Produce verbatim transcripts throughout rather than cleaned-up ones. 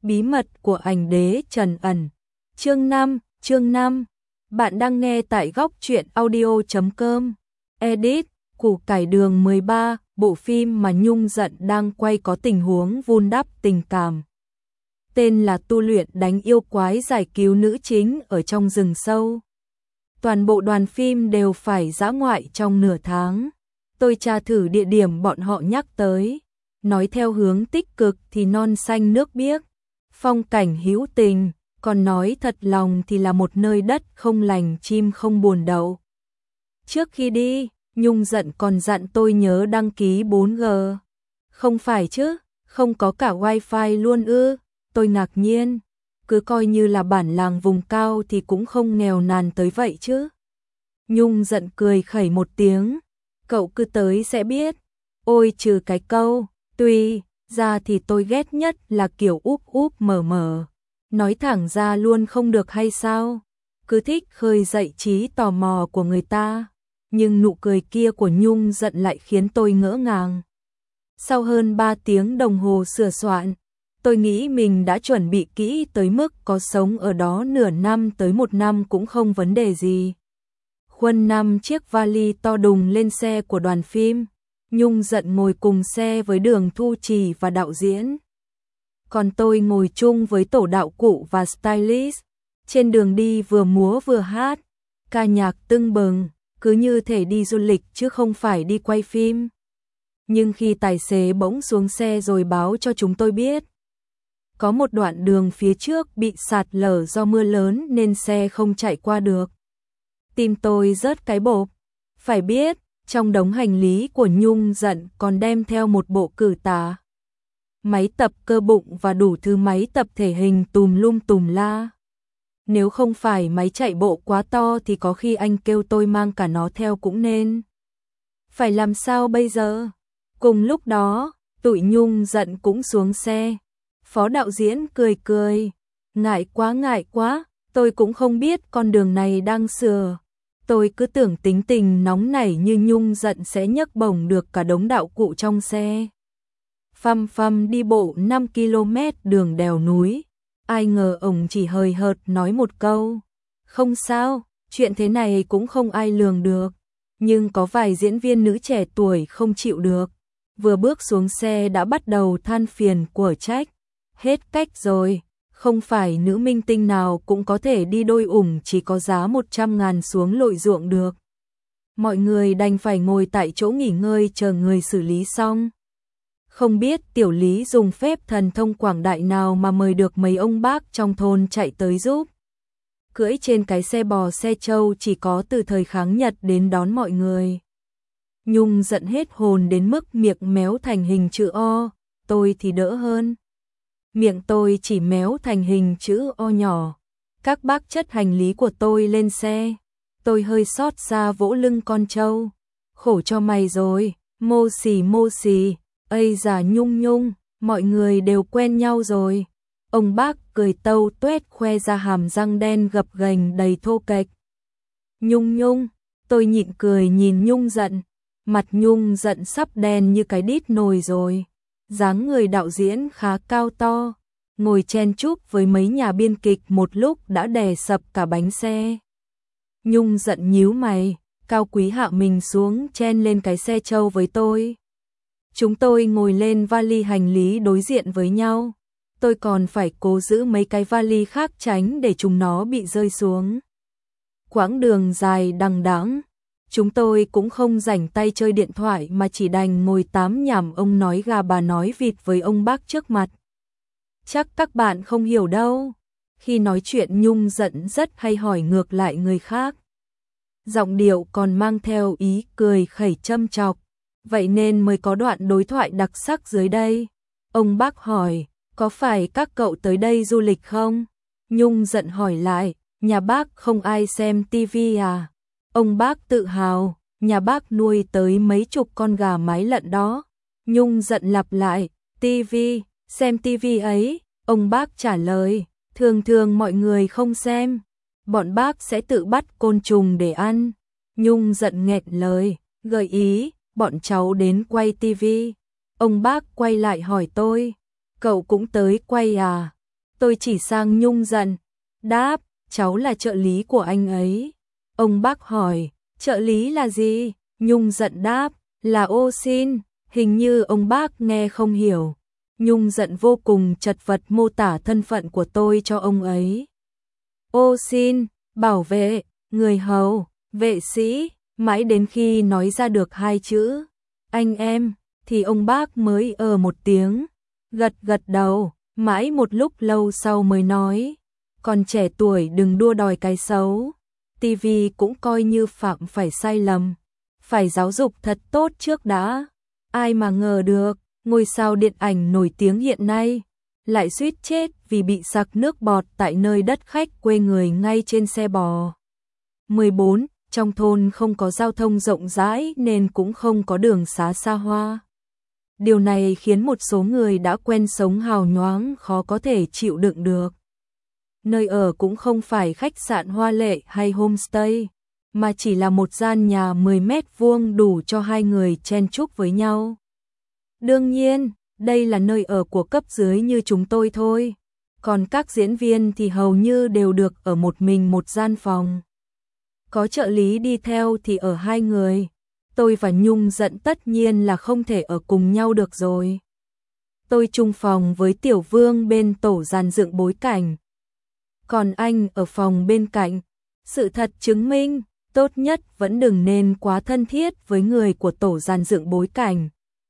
Bí mật của ảnh đế trần ẩn. Chương năm, chương năm. Bạn đang nghe tại góc truyện audio chấm com. Edit, củ cải đường mười ba, bộ phim mà Nhung Giận đang quay có tình huống vun đắp tình cảm. Tên là tu luyện đánh yêu quái giải cứu nữ chính ở trong rừng sâu. Toàn bộ đoàn phim đều phải dã ngoại trong nửa tháng. Tôi tra thử địa điểm bọn họ nhắc tới. Nói theo hướng tích cực thì non xanh nước biếc, phong cảnh hữu tình, còn nói thật lòng thì là một nơi đất không lành chim không buồn đậu. Trước khi đi, Nhung Giận còn dặn tôi nhớ đăng ký bốn G. Không phải chứ, không có cả wifi luôn ư? Tôi ngạc nhiên, cứ coi như là bản làng vùng cao thì cũng không nghèo nàn tới vậy chứ. Nhung Giận cười khẩy một tiếng, cậu cứ tới sẽ biết. Ôi trừ cái câu, tuy ra thì tôi ghét nhất là kiểu úp úp mở mở. Nói thẳng ra luôn không được hay sao? Cứ thích khơi dậy trí tò mò của người ta. Nhưng nụ cười kia của Nhung Giận lại khiến tôi ngỡ ngàng. Sau hơn ba tiếng đồng hồ sửa soạn, tôi nghĩ mình đã chuẩn bị kỹ tới mức có sống ở đó nửa năm tới một năm cũng không vấn đề gì. Khuân năm chiếc vali to đùng lên xe của đoàn phim. Nhung Giận ngồi cùng xe với Đường Thu Trì và đạo diễn. Còn tôi ngồi chung với tổ đạo cụ và stylist. Trên đường đi vừa múa vừa hát, ca nhạc tưng bừng, cứ như thể đi du lịch chứ không phải đi quay phim. Nhưng khi tài xế bỗng xuống xe rồi báo cho chúng tôi biết có một đoạn đường phía trước bị sạt lở do mưa lớn nên xe không chạy qua được. Tim tôi rớt cái bộp. Phải biết, trong đống hành lý của Nhung Giận còn đem theo một bộ cử tà, máy tập cơ bụng và đủ thứ máy tập thể hình tùm lum tùm la. Nếu không phải máy chạy bộ quá to thì có khi anh kêu tôi mang cả nó theo cũng nên. Phải làm sao bây giờ? Cùng lúc đó, tụi Nhung Giận cũng xuống xe. Phó đạo diễn cười cười. Ngại quá ngại quá, tôi cũng không biết con đường này đang sửa. Tôi cứ tưởng tính tình nóng nảy như Nhung Giận sẽ nhấc bổng được cả đống đạo cụ trong xe. Phăm phăm đi bộ năm ki lô mét đường đèo núi. Ai ngờ ổng chỉ hời hợt nói một câu. Không sao, chuyện thế này cũng không ai lường được. Nhưng có vài diễn viên nữ trẻ tuổi không chịu được. Vừa bước xuống xe đã bắt đầu than phiền của trách. Hết cách rồi, không phải nữ minh tinh nào cũng có thể đi đôi ủng chỉ có giá một trăm ngàn xuống lội ruộng được. Mọi người đành phải ngồi tại chỗ nghỉ ngơi chờ người xử lý xong. Không biết tiểu lý dùng phép thần thông quảng đại nào mà mời được mấy ông bác trong thôn chạy tới giúp. Cưỡi trên cái xe bò xe trâu chỉ có từ thời kháng Nhật đến đón mọi người. Nhung Giận hết hồn đến mức miệng méo thành hình chữ O, tôi thì đỡ hơn. Miệng tôi chỉ méo thành hình chữ O nhỏ. Các bác chất hành lý của tôi lên xe. Tôi hơi xót xa vỗ lưng con trâu. Khổ cho mày rồi, mô xì mô xì. Ây già Nhung Nhung, mọi người đều quen nhau rồi. Ông bác cười tâu tuét khoe ra hàm răng đen gập ghềnh đầy thô kệch. Nhung Nhung, tôi nhịn cười nhìn Nhung Giận. Mặt Nhung Giận sắp đen như cái đít nồi rồi. Dáng người đạo diễn khá cao to, ngồi chen chúc với mấy nhà biên kịch một lúc đã đè sập cả bánh xe. Nhung Giận nhíu mày, cao quý hạ mình xuống chen lên cái xe trâu với tôi. Chúng tôi ngồi lên vali hành lý đối diện với nhau. Tôi còn phải cố giữ mấy cái vali khác tránh để chúng nó bị rơi xuống. Quãng đường dài đằng đẵng, chúng tôi cũng không rảnh tay chơi điện thoại mà chỉ đành ngồi tám nhảm ông nói gà bà nói vịt với ông bác trước mặt. Chắc các bạn không hiểu đâu. Khi nói chuyện Nhung Giận rất hay hỏi ngược lại người khác. Giọng điệu còn mang theo ý cười khẩy châm chọc. Vậy nên mới có đoạn đối thoại đặc sắc dưới đây. Ông bác hỏi, có phải các cậu tới đây du lịch không? Nhung Giận hỏi lại, nhà bác không ai xem tivi à? Ông bác tự hào, nhà bác nuôi tới mấy chục con gà mái lận đó. Nhung Giận lặp lại, tivi, xem tivi ấy. Ông bác trả lời, thường thường mọi người không xem. Bọn bác sẽ tự bắt côn trùng để ăn. Nhung Giận nghẹn lời, gợi ý, bọn cháu đến quay tivi. Ông bác quay lại hỏi tôi, cậu cũng tới quay à? Tôi chỉ sang Nhung Dận, đáp, cháu là trợ lý của anh ấy. Ông bác hỏi, trợ lý là gì? Nhung Dận đáp, là ô xin. Hình như ông bác nghe không hiểu. Nhung Dận vô cùng chật vật mô tả thân phận của tôi cho ông ấy. Ô xin, bảo vệ, người hầu, vệ sĩ, mãi đến khi nói ra được hai chữ, anh em, thì ông bác mới ờ một tiếng, gật gật đầu, mãi một lúc lâu sau mới nói, còn trẻ tuổi đừng đua đòi cái xấu, tivi cũng coi như phạm phải sai lầm, phải giáo dục thật tốt trước đã. Ai mà ngờ được, ngôi sao điện ảnh nổi tiếng hiện nay lại suýt chết vì bị sặc nước bọt tại nơi đất khách quê người ngay trên xe bò. mười bốn. Trong thôn không có giao thông rộng rãi nên cũng không có đường xá xa hoa. Điều này khiến một số người đã quen sống hào nhoáng khó có thể chịu đựng được. Nơi ở cũng không phải khách sạn hoa lệ hay homestay, mà chỉ là một gian nhà mười mét vuông đủ cho hai người chen chúc với nhau. Đương nhiên, đây là nơi ở của cấp dưới như chúng tôi thôi, còn các diễn viên thì hầu như đều được ở một mình một gian phòng. Có trợ lý đi theo thì ở hai người, tôi và Nhung Dận tất nhiên là không thể ở cùng nhau được rồi. Tôi chung phòng với Tiểu Vương bên tổ dàn dựng bối cảnh, còn anh ở phòng bên cạnh. Sự thật chứng minh, tốt nhất vẫn đừng nên quá thân thiết với người của tổ dàn dựng bối cảnh.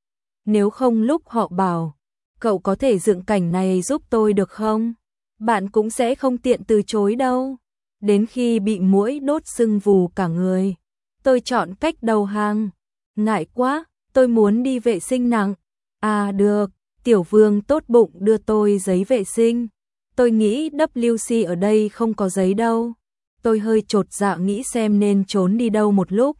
Nếu không lúc họ bảo, cậu có thể dựng cảnh này giúp tôi được không? Bạn cũng sẽ không tiện từ chối đâu. Đến khi bị muỗi đốt sưng vù cả người, tôi chọn cách đầu hàng. Ngại quá, tôi muốn đi vệ sinh nặng. À được, Tiểu Vương tốt bụng đưa tôi giấy vệ sinh. Tôi nghĩ W C ở đây không có giấy đâu. Tôi hơi chột dạ nghĩ xem nên trốn đi đâu một lúc.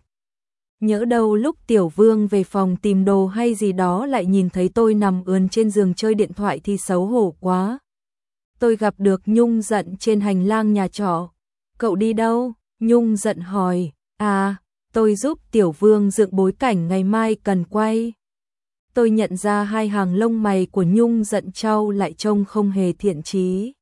Nhỡ đâu lúc Tiểu Vương về phòng tìm đồ hay gì đó lại nhìn thấy tôi nằm ườn trên giường chơi điện thoại thì xấu hổ quá. Tôi gặp được Nhung Dận trên hành lang nhà trọ. Cậu đi đâu? Nhung Dận hỏi. À, tôi giúp Tiểu Vương dựng bối cảnh ngày mai cần quay. Tôi nhận ra hai hàng lông mày của Nhung Dận trao lại trông không hề thiện chí.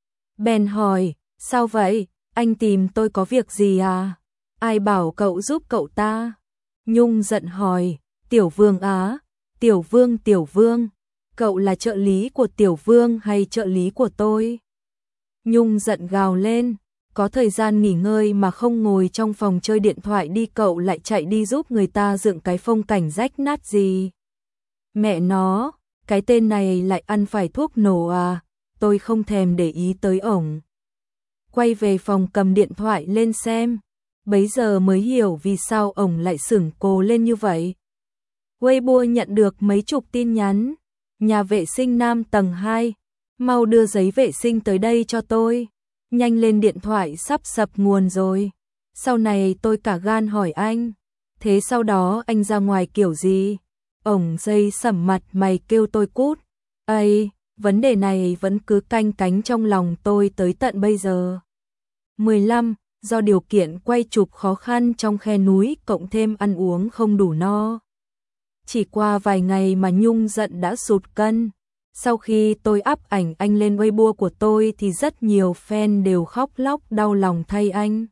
Bèn hỏi, sao vậy? Anh tìm tôi có việc gì à? Ai bảo cậu giúp cậu ta? Nhung Dận hỏi, Tiểu Vương á, Tiểu Vương Tiểu Vương, cậu là trợ lý của Tiểu Vương hay trợ lý của tôi? Nhung Dận gào lên, có thời gian nghỉ ngơi mà không ngồi trong phòng chơi điện thoại đi, cậu lại chạy đi giúp người ta dựng cái phong cảnh rách nát gì? Mẹ nó, cái tên này lại ăn phải thuốc nổ à? Tôi không thèm để ý tới ổng. Quay về phòng cầm điện thoại lên xem. Bấy giờ mới hiểu vì sao ổng lại sửng cồ lên như vậy. Weibo nhận được mấy chục tin nhắn. Nhà vệ sinh nam tầng hai, mau đưa giấy vệ sinh tới đây cho tôi. Nhanh lên, điện thoại sắp sập nguồn rồi. Sau này tôi cả gan hỏi anh, thế sau đó anh ra ngoài kiểu gì? Ổng dây sẩm mặt mày kêu tôi cút. Ây, vấn đề này vẫn cứ canh cánh trong lòng tôi tới tận bây giờ. mười lăm. Do điều kiện quay chụp khó khăn trong khe núi cộng thêm ăn uống không đủ no. Chỉ qua vài ngày mà Nhung Dận đã sụt cân. Sau khi tôi up ảnh anh lên Weibo của tôi thì rất nhiều fan đều khóc lóc đau lòng thay anh.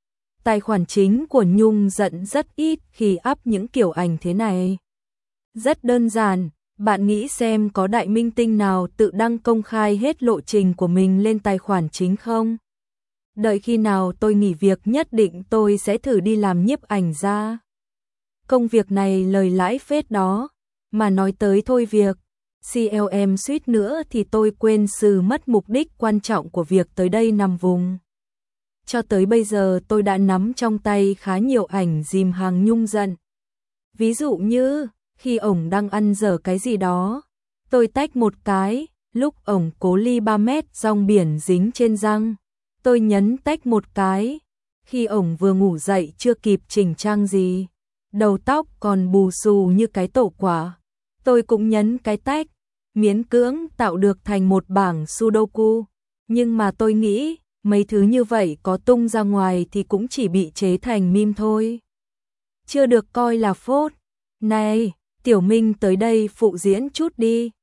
Tài khoản chính của Nhung Dận rất ít khi up những kiểu ảnh thế này. Rất đơn giản, bạn nghĩ xem có đại minh tinh nào tự đăng công khai hết lộ trình của mình lên tài khoản chính không? Đợi khi nào tôi nghỉ việc nhất định tôi sẽ thử đi làm nhiếp ảnh ra. Công việc này lời lãi phết đó, mà nói tới thôi việc, xê lờ em suýt nữa thì tôi quên sự mất mục đích quan trọng của việc tới đây nằm vùng. Cho tới bây giờ tôi đã nắm trong tay khá nhiều ảnh dìm hàng Nhung Dận. Ví dụ như, khi ổng đang ăn dở cái gì đó, tôi tách một cái, lúc ổng cố ly ba mét rong biển dính trên răng. Tôi nhấn tách một cái, khi ổng vừa ngủ dậy chưa kịp chỉnh trang gì, đầu tóc còn bù xù như cái tổ quả. Tôi cũng nhấn cái tách, miễn cưỡng tạo được thành một bảng Sudoku. Nhưng mà tôi nghĩ, mấy thứ như vậy có tung ra ngoài thì cũng chỉ bị chế thành meme thôi. Chưa được coi là phốt. Này, Tiểu Minh tới đây phụ diễn chút đi.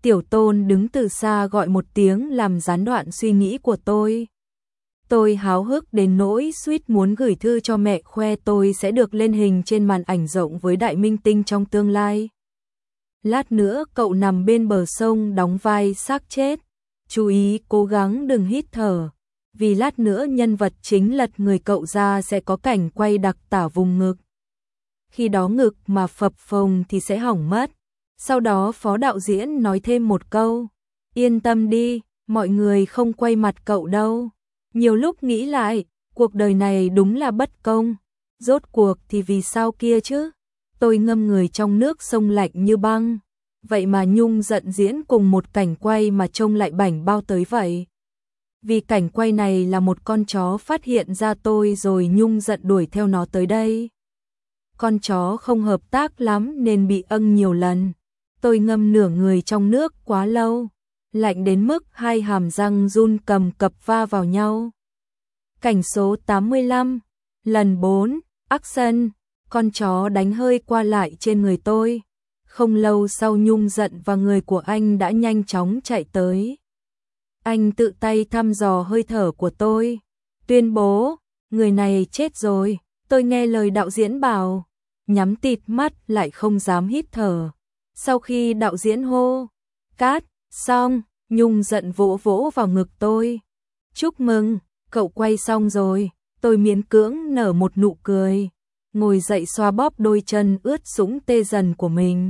Tiểu Tôn đứng từ xa gọi một tiếng làm gián đoạn suy nghĩ của tôi. Tôi háo hức đến nỗi suýt muốn gửi thư cho mẹ khoe tôi sẽ được lên hình trên màn ảnh rộng với đại minh tinh trong tương lai. Lát nữa cậu nằm bên bờ sông đóng vai xác chết. Chú ý cố gắng đừng hít thở, vì lát nữa nhân vật chính lật người cậu ra sẽ có cảnh quay đặc tả vùng ngực. Khi đó ngực mà phập phồng thì sẽ hỏng mất. Sau đó phó đạo diễn nói thêm một câu, yên tâm đi, mọi người không quay mặt cậu đâu. Nhiều lúc nghĩ lại, cuộc đời này đúng là bất công. Rốt cuộc thì vì sao kia chứ? Tôi ngâm người trong nước sông lạnh như băng. Vậy mà Nhung giận diễn cùng một cảnh quay mà trông lại bảnh bao tới vậy. Vì cảnh quay này là một con chó phát hiện ra tôi rồi Nhung giận đuổi theo nó tới đây. Con chó không hợp tác lắm nên bị âng nhiều lần. Tôi ngâm nửa người trong nước quá lâu, lạnh đến mức hai hàm răng run cầm cập va vào nhau. Cảnh số tám mươi lăm, lần bốn, action, con chó đánh hơi qua lại trên người tôi. Không lâu sau Nhung giận và người của anh đã nhanh chóng chạy tới. Anh tự tay thăm dò hơi thở của tôi, tuyên bố, người này chết rồi. Tôi nghe lời đạo diễn bảo, nhắm tịt mắt lại không dám hít thở. Sau khi đạo diễn hô, cát, xong, Nhung giận vỗ vỗ vào ngực tôi. Chúc mừng, cậu quay xong rồi. Tôi miễn cưỡng nở một nụ cười, ngồi dậy xoa bóp đôi chân ướt sũng tê dần của mình.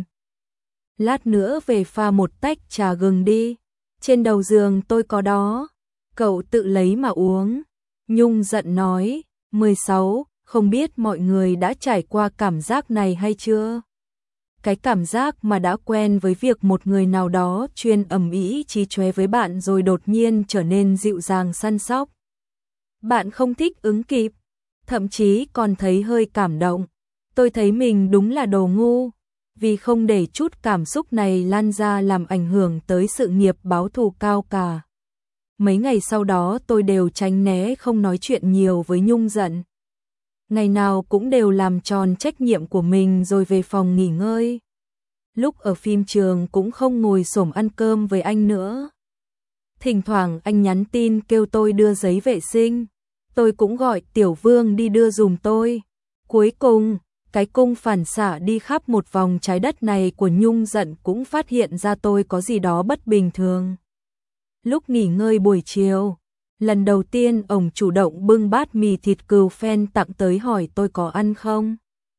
Lát nữa về pha một tách trà gừng đi, trên đầu giường tôi có đó, cậu tự lấy mà uống. Nhung giận nói, mười sáu, không biết mọi người đã trải qua cảm giác này hay chưa? Cái cảm giác mà đã quen với việc một người nào đó chuyên ầm ĩ chí chóe với bạn rồi đột nhiên trở nên dịu dàng săn sóc. Bạn không thích ứng kịp, thậm chí còn thấy hơi cảm động. Tôi thấy mình đúng là đồ ngu, vì không để chút cảm xúc này lan ra làm ảnh hưởng tới sự nghiệp báo thù cao cả. Mấy ngày sau đó tôi đều tránh né không nói chuyện nhiều với Nhung giận. Ngày nào cũng đều làm tròn trách nhiệm của mình rồi về phòng nghỉ ngơi. Lúc ở phim trường cũng không ngồi xổm ăn cơm với anh nữa. Thỉnh thoảng anh nhắn tin kêu tôi đưa giấy vệ sinh. Tôi cũng gọi Tiểu Vương đi đưa dùm tôi. Cuối cùng, cái cung phản xạ đi khắp một vòng trái đất này của Nhung giận cũng phát hiện ra tôi có gì đó bất bình thường. Lúc nghỉ ngơi buổi chiều, lần đầu tiên ổng chủ động bưng bát mì thịt cừu phen tặng tới hỏi tôi có ăn không.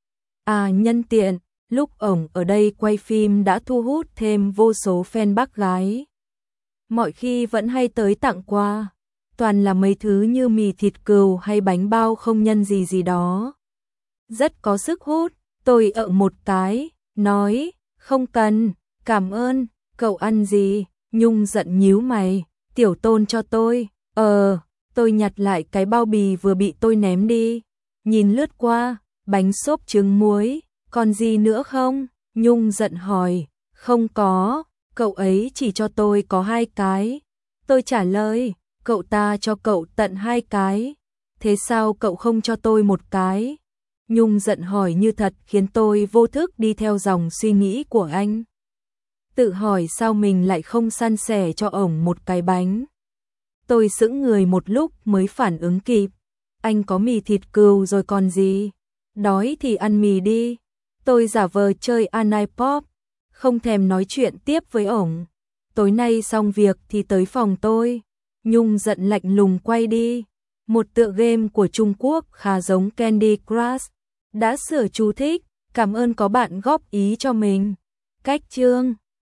À nhân tiện, lúc ổng ở đây quay phim đã thu hút thêm vô số fan bác gái. Mọi khi vẫn hay tới tặng quà, toàn là mấy thứ như mì thịt cừu hay bánh bao không nhân gì gì đó. Rất có sức hút, tôi ợ một cái, nói, không cần, cảm ơn, cậu ăn gì? Nhung giận nhíu mày, Tiểu Tôn cho tôi. Ờ, tôi nhặt lại cái bao bì vừa bị tôi ném đi. Nhìn lướt qua, bánh xốp trứng muối, còn gì nữa không? Nhung giận hỏi, không có, cậu ấy chỉ cho tôi có hai cái. Tôi trả lời, cậu ta cho cậu tận hai cái. Thế sao cậu không cho tôi một cái? Nhung giận hỏi như thật khiến tôi vô thức đi theo dòng suy nghĩ của anh. Tự hỏi sao mình lại không san sẻ cho ổng một cái bánh. Tôi sững người một lúc mới phản ứng kịp. Anh có mì thịt cừu rồi còn gì? Đói thì ăn mì đi. Tôi giả vờ chơi Anai Pop, không thèm nói chuyện tiếp với ổng. Tối nay xong việc thì tới phòng tôi. Nhung giận lạnh lùng quay đi. Một tựa game của Trung Quốc khá giống Candy Crush. Đã sửa chú thích, cảm ơn có bạn góp ý cho mình. Cách chương